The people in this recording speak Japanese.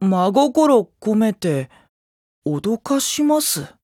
真心込めて脅かします。